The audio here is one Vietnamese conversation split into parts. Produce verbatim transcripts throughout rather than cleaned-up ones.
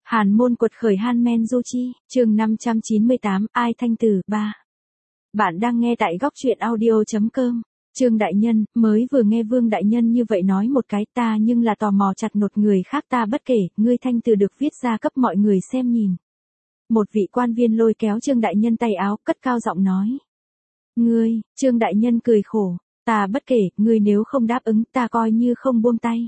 Hàn môn quật khởi Han Men Du Chi, chương năm trăm chín mươi tám, Ai Thanh Tử, ba. Bạn đang nghe tại góc truyện audio chấm com. Trương đại nhân, mới vừa nghe Vương đại nhân như vậy nói một cái ta nhưng là tò mò chặt nột người khác ta bất kể, ngươi Thanh Tử được viết ra cấp mọi người xem nhìn. Một vị quan viên lôi kéo Trương đại nhân tay áo, cất cao giọng nói. Ngươi, Trương đại nhân cười khổ, ta bất kể, ngươi nếu không đáp ứng ta coi như không buông tay.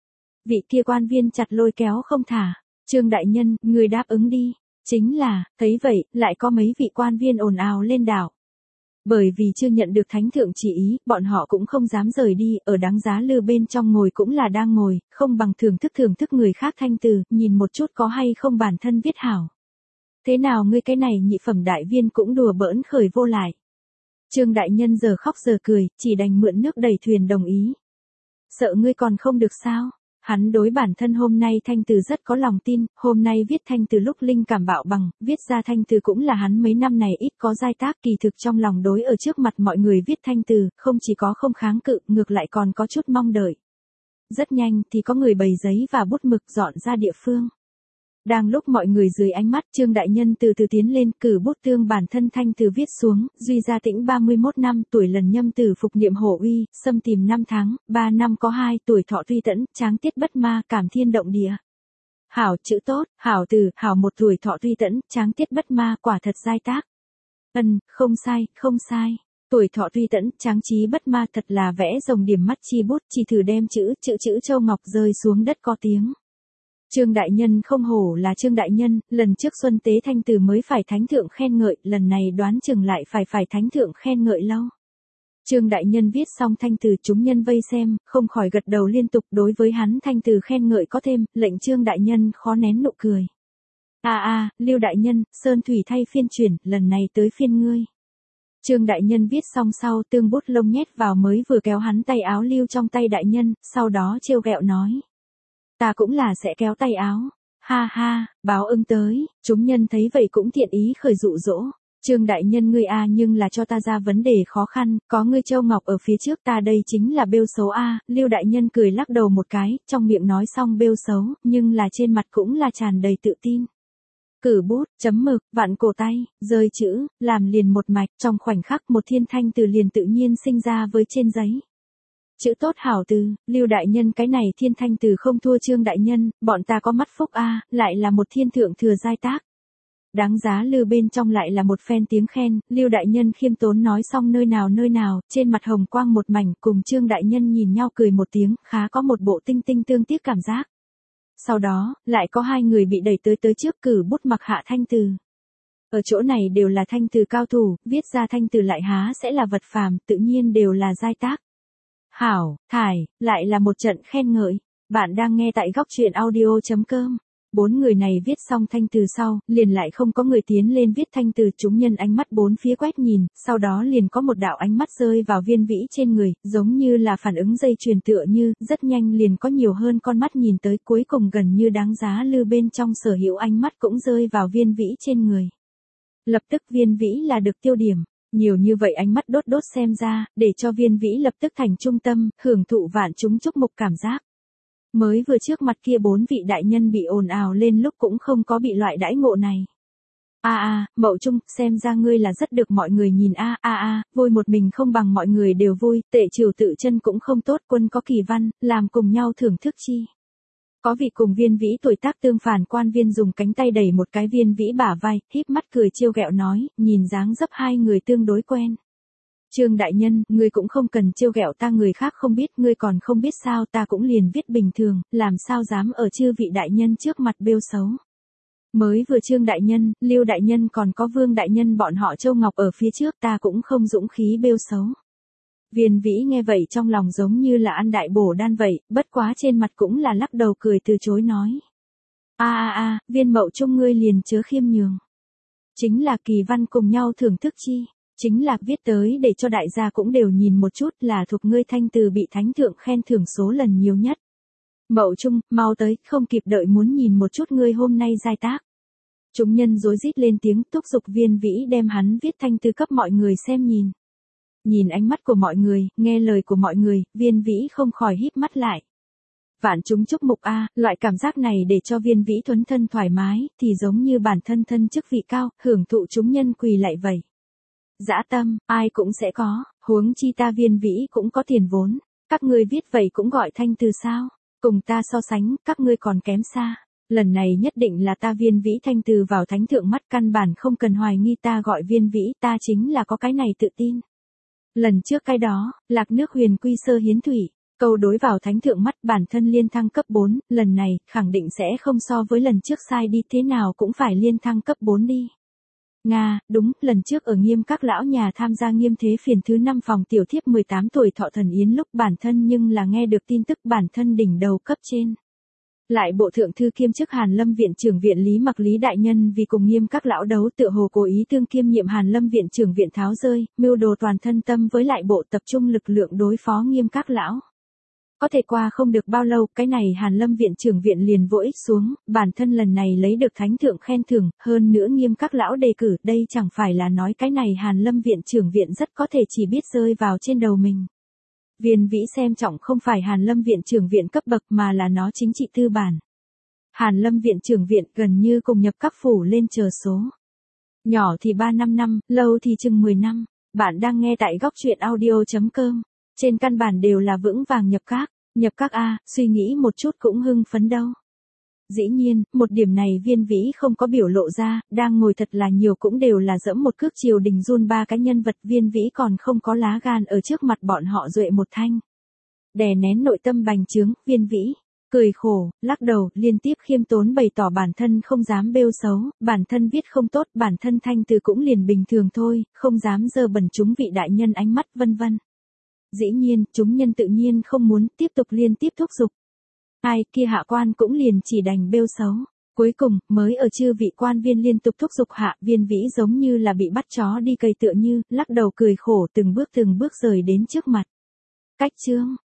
Vị kia quan viên chặt lôi kéo không thả. Trương đại nhân, người đáp ứng đi. Chính là, thấy vậy, lại có mấy vị quan viên ồn ào lên đảo. Bởi vì chưa nhận được thánh thượng chỉ ý, bọn họ cũng không dám rời đi, ở đáng giá lư bên trong ngồi cũng là đang ngồi, không bằng thưởng thức thưởng thức người khác Thanh Tử, nhìn một chút có hay không bản thân viết hảo. Thế nào ngươi cái này nhị phẩm đại viên cũng đùa bỡn khởi vô lại. Trương đại nhân giờ khóc giờ cười, chỉ đành mượn nước đẩy thuyền đồng ý. Sợ ngươi còn không được sao? Hắn đối bản thân hôm nay Thanh Tử rất có lòng tin, hôm nay viết Thanh Tử lúc linh cảm bạo bằng, viết ra Thanh Tử cũng là hắn mấy năm này ít có giai tác, kỳ thực trong lòng đối ở trước mặt mọi người viết Thanh Tử, không chỉ có không kháng cự, ngược lại còn có chút mong đợi. Rất nhanh thì có người bày giấy và bút mực dọn ra địa phương. Đang lúc mọi người dưới ánh mắt, Trương đại nhân từ từ tiến lên, cử bút tương bản thân Thanh Tử viết xuống, duy gia tĩnh ba mươi mốt năm, tuổi lần nhâm tử phục niệm hổ uy, xâm tìm năm tháng, ba năm có hai, tuổi thọ tuy tẫn, tráng tiết bất ma, cảm thiên động địa. Hảo chữ tốt, hảo từ, hảo một tuổi thọ tuy tẫn, tráng tiết bất ma, quả thật giai tác. Ân, không sai, không sai. Tuổi thọ tuy tẫn, tráng trí bất ma thật là vẽ rồng điểm mắt chi bút, chỉ thử đem chữ, chữ chữ châu ngọc rơi xuống đất có tiếng. Trương đại nhân không hổ là Trương đại nhân, lần trước Xuân Tế Thanh Tử mới phải thánh thượng khen ngợi, lần này đoán chừng lại phải phải thánh thượng khen ngợi lâu. Trương đại nhân viết xong Thanh Tử, chúng nhân vây xem, không khỏi gật đầu liên tục, đối với hắn Thanh Tử khen ngợi có thêm, lệnh Trương đại nhân khó nén nụ cười. A a, Lưu đại nhân, Sơn Thủy thay phiên chuyển, lần này tới phiên ngươi. Trương đại nhân viết xong sau, tương bút lông nhét vào mới vừa kéo hắn tay áo lưu trong tay đại nhân, sau đó trêu ghẹo nói. Ta cũng là sẽ kéo tay áo. Ha ha, báo ưng tới, chúng nhân thấy vậy cũng thiện ý khởi dụ dỗ. Trương đại nhân ngươi a nhưng là cho ta ra vấn đề khó khăn, có ngươi châu ngọc ở phía trước ta đây chính là bêu xấu a. Lưu đại nhân cười lắc đầu một cái, trong miệng nói xong bêu xấu, nhưng là trên mặt cũng là tràn đầy tự tin. Cử bút, chấm mực, vặn cổ tay, rơi chữ, làm liền một mạch, trong khoảnh khắc một thiên thanh từ liền tự nhiên sinh ra với trên giấy. Chữ tốt hảo từ, Lưu đại nhân cái này thiên thanh từ không thua Trương đại nhân, bọn ta có mắt phúc a, lại là một thiên thượng thừa giai tác. Đáng giá Lưu bên trong lại là một phen tiếng khen, Lưu đại nhân khiêm tốn nói xong nơi nào nơi nào, trên mặt hồng quang một mảnh, cùng Trương đại nhân nhìn nhau cười một tiếng, khá có một bộ tinh tinh tương tiếc cảm giác. Sau đó, lại có hai người bị đẩy tới tới trước cử bút mặc hạ thanh từ. Ở chỗ này đều là thanh từ cao thủ, viết ra thanh từ lại há sẽ là vật phàm, tự nhiên đều là giai tác. Hảo, thải, lại là một trận khen ngợi. Bạn đang nghe tại góc truyện audio chấm com. Bốn người này viết xong thanh từ sau, liền lại không có người tiến lên viết thanh từ, chúng nhân ánh mắt bốn phía quét nhìn, sau đó liền có một đạo ánh mắt rơi vào Viên Vĩ trên người, giống như là phản ứng dây chuyền tựa như, rất nhanh liền có nhiều hơn con mắt nhìn tới, cuối cùng gần như đáng giá Lư bên trong sở hữu ánh mắt cũng rơi vào Viên Vĩ trên người. Lập tức Viên Vĩ là được tiêu điểm. Nhiều như vậy ánh mắt đốt đốt xem ra, để cho Viên Vĩ lập tức thành trung tâm, hưởng thụ vạn chúng chúc mục cảm giác. Mới vừa trước mặt kia bốn vị đại nhân bị ồn ào lên lúc cũng không có bị loại đãi ngộ này. A a, Mậu Trung, xem ra ngươi là rất được mọi người nhìn a a a, vui một mình không bằng mọi người đều vui, tệ triều tự chân cũng không tốt, quân có kỳ văn, làm cùng nhau thưởng thức chi. Có vị cùng Viên Vĩ tuổi tác tương phản quan viên dùng cánh tay đẩy một cái Viên Vĩ bả vai, híp mắt cười trêu ghẹo nói, nhìn dáng dấp hai người tương đối quen. Trương đại nhân, ngươi cũng không cần trêu ghẹo ta, người khác không biết, ngươi còn không biết sao, ta cũng liền viết bình thường, làm sao dám ở chư vị đại nhân trước mặt bêu xấu. Mới vừa Trương đại nhân, Lưu đại nhân còn có Vương đại nhân bọn họ châu ngọc ở phía trước, ta cũng không dũng khí bêu xấu. Viên Vĩ nghe vậy trong lòng giống như là ăn đại bổ đan vậy, bất quá trên mặt cũng là lắc đầu cười từ chối nói. A a a, Viên Mậu Trung ngươi liền chớ khiêm nhường. Chính là kỳ văn cùng nhau thưởng thức chi, chính là viết tới để cho đại gia cũng đều nhìn một chút, là thuộc ngươi thanh từ bị thánh thượng khen thưởng số lần nhiều nhất. Mậu Trung, mau tới, không kịp đợi muốn nhìn một chút ngươi hôm nay giai tác. Chúng nhân rối rít lên tiếng thúc giục Viên Vĩ đem hắn viết thanh từ cấp mọi người xem nhìn. Nhìn ánh mắt của mọi người, nghe lời của mọi người, Viên Vĩ không khỏi híp mắt lại. Vạn chúng chúc mục a, loại cảm giác này để cho Viên Vĩ thuấn thân thoải mái, thì giống như bản thân thân chức vị cao, hưởng thụ chúng nhân quỳ lạy vậy. Dã tâm, ai cũng sẽ có, huống chi ta Viên Vĩ cũng có tiền vốn, các ngươi viết vậy cũng gọi thanh từ sao, cùng ta so sánh, các ngươi còn kém xa. Lần này nhất định là ta Viên Vĩ thanh từ vào thánh thượng mắt, căn bản không cần hoài nghi ta gọi Viên Vĩ, ta chính là có cái này tự tin. Lần trước cái đó, lạc nước huyền quy sơ hiến thủy, câu đối vào thánh thượng mắt bản thân liên thăng cấp bốn, lần này, khẳng định sẽ không so với lần trước sai đi, thế nào cũng phải liên thăng cấp bốn đi. Nga, đúng, lần trước ở Nghiêm các lão nhà tham gia Nghiêm thế phiền thứ năm phòng tiểu thiếp mười tám tuổi thọ thần yến lúc bản thân nhưng là nghe được tin tức bản thân đỉnh đầu cấp trên. Lại bộ thượng thư kiêm chức Hàn Lâm viện trưởng viện Lý Mặc Lý đại nhân vì cùng Nghiêm các lão đấu tựa hồ cố ý tương kiêm nhiệm Hàn Lâm viện trưởng viện tháo rơi, mưu đồ toàn thân tâm với lại bộ tập trung lực lượng đối phó Nghiêm các lão. Có thể qua không được bao lâu, cái này Hàn Lâm viện trưởng viện liền vỗ ích xuống, bản thân lần này lấy được thánh thượng khen thưởng, hơn nữa Nghiêm các lão đề cử, đây chẳng phải là nói cái này Hàn Lâm viện trưởng viện rất có thể chỉ biết rơi vào trên đầu mình. Viên Vĩ xem trọng không phải Hàn Lâm viện trưởng viện cấp bậc mà là nó chính trị tư bản. Hàn Lâm viện trưởng viện gần như cùng nhập các phủ lên chờ số. Nhỏ thì ba năm năm, lâu thì chừng mười năm. Bạn đang nghe tại góc truyện audio chấm com. Trên căn bản đều là vững vàng nhập các. Nhập các A, suy nghĩ một chút cũng hưng phấn đâu. Dĩ nhiên, một điểm này Viên Vĩ không có biểu lộ ra, đang ngồi thật là nhiều cũng đều là dẫm một cước triều đình run ba cái nhân vật, Viên Vĩ còn không có lá gan ở trước mặt bọn họ duệ một thanh. Đè nén nội tâm bành trướng, Viên Vĩ cười khổ, lắc đầu, liên tiếp khiêm tốn bày tỏ bản thân không dám bêu xấu, bản thân viết không tốt, bản thân thanh từ cũng liền bình thường thôi, không dám dơ bẩn chúng vị đại nhân ánh mắt vân vân. Dĩ nhiên, chúng nhân tự nhiên không muốn tiếp tục liên tiếp thúc giục. Ai kia hạ quan cũng liền chỉ đành bêu xấu. Cuối cùng, mới ở chư vị quan viên liên tục thúc giục hạ, Viên Vĩ giống như là bị bắt chó đi cầy tựa như, lắc đầu cười khổ từng bước từng bước rời đến trước mặt. Cách chương,